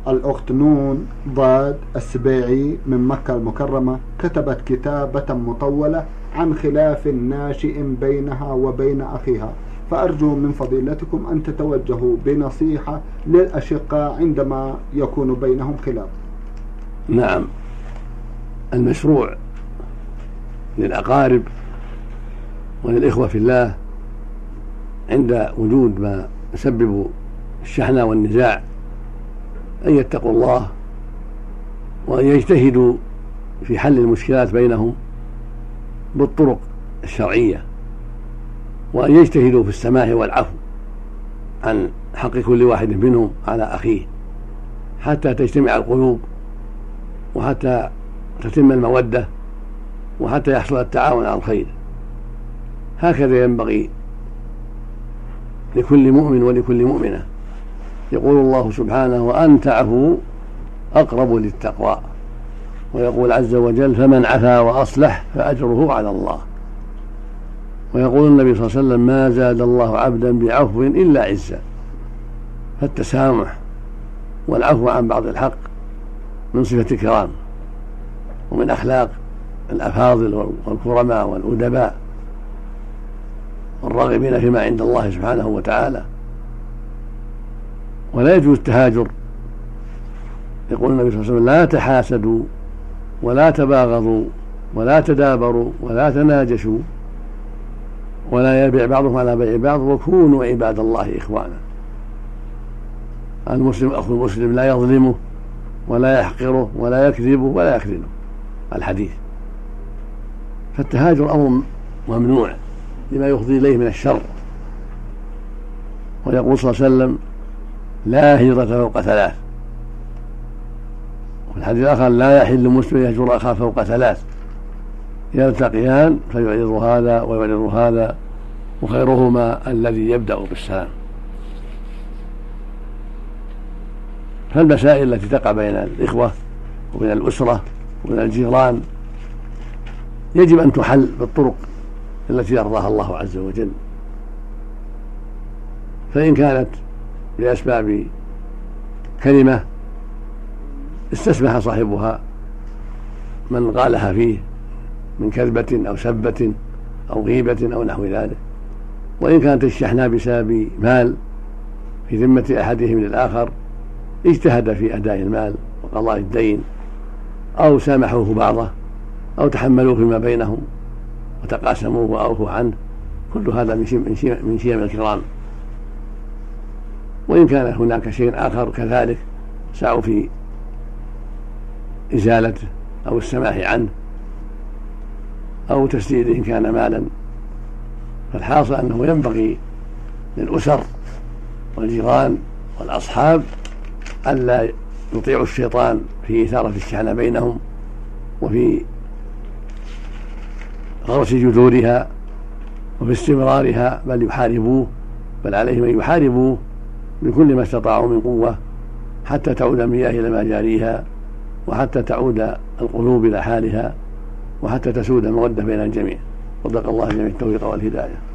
الأخت نون ضاد السبيعي من مكة المكرمة كتبت كتابة مطولة عن خلاف ناشئ بينها وبين أخيها، فأرجو من فضيلتكم أن تتوجهوا بنصيحة للأشقاء عندما يكون بينهم خلاف. نعم، المشروع للأقارب وللإخوة في الله عند وجود ما يسبب الشحنة والنزاع أن يتقوا الله وأن يجتهدوا في حل المشكلات بينهم بالطرق الشرعية، وأن يجتهدوا في السماح والعفو عن حق كل واحد منهم على أخيه حتى تجتمع القلوب وحتى تتم المودة وحتى يحصل التعاون على الخير. هكذا ينبغي لكل مؤمن ولكل مؤمنة. يقول الله سبحانه: وأن تعفوا أقرب للتقوى، ويقول عز وجل: فمن عفا وأصلح فأجره على الله. ويقول النبي صلى الله عليه وسلم: ما زاد الله عبدا بعفو إلا عزا. فالتسامح والعفو عن بعض الحق من صفة الكرام ومن أخلاق الأفاضل والكرماء والأدباء والراغبين فيما عند الله سبحانه وتعالى. ولا يجوز التهاجر. يقول النبي صلى الله عليه وسلم: لا تحاسدوا ولا تباغضوا ولا تدابروا ولا تناجشوا ولا يبيع بعضهم على بيع بعض وكونوا عباد الله إخوانا. المسلم أخو المسلم لا يظلمه ولا يحقره ولا يكذبه ولا يخذله. الحديث. فالتهاجر أمر ممنوع لما يفضي إليه من الشر. ويقول صلى الله عليه وسلم: لا هجرة فوق ثلاث. وفي الحديث الآخر: لا يحل مسلم يهجر أخاه فوق ثلاث: يلتقيان فيعرض هذا ويعرض هذا وخيرهما الذي يبدأ بالسلام. فالمسائل التي تقع بين الإخوة وبين الأسرة وبين الجيران يجب أن تحل بالطرق التي يرضاها الله عز وجل. فإن كانت بأسباب كلمة استسمح صاحبها من قالها فيه من كذبة أو سبة أو غيبة أو نحو ذلك. وإن كانت الشحنة بسبب مال في ذمة أحدهم للآخر اجتهد في أداء المال وقضاء الدين أو سامحوه بعضه أو تحملوه فيما بينهم وتقاسموه وأوفوا عنه. كل هذا من شيم الكرام. وإن كان هناك شيء آخر كذلك سعوا في إزالته أو السماح عنه أو تسديده إن كان مالا. فالحاصل أنه ينبغي للأسر والجيران والأصحاب ألا يطيعوا الشيطان في إثارة الشحنة بينهم وفي غرس جذورها وفي استمرارها، بل يحاربوه، بل عليهم أن يحاربوه بكل ما استطاعوا من قوة حتى تعود المياه إلى مجاريها وحتى تعود القلوب إلى حالها وحتى تسود المودة بين الجميع. صدق الله جميع التوفيق والهداية.